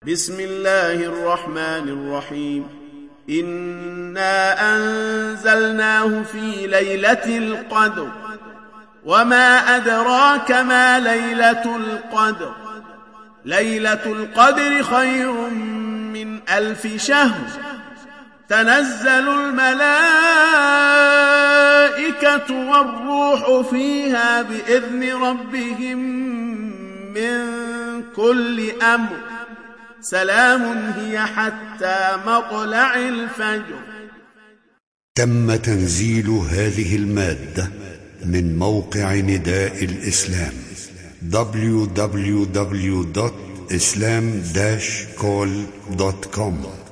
بسم الله الرحمن الرحيم إنا أنزلناه في ليلة القدر وما أدراك ما ليلة القدر ليلة القدر خير من 1000 شهر تنزل الملائكة والروح فيها بإذن ربهم من كل أمر سلام هي حتى مطلع الفجر. تم تنزيل هذه المادة من موقع نداء الإسلام www.islam-call.com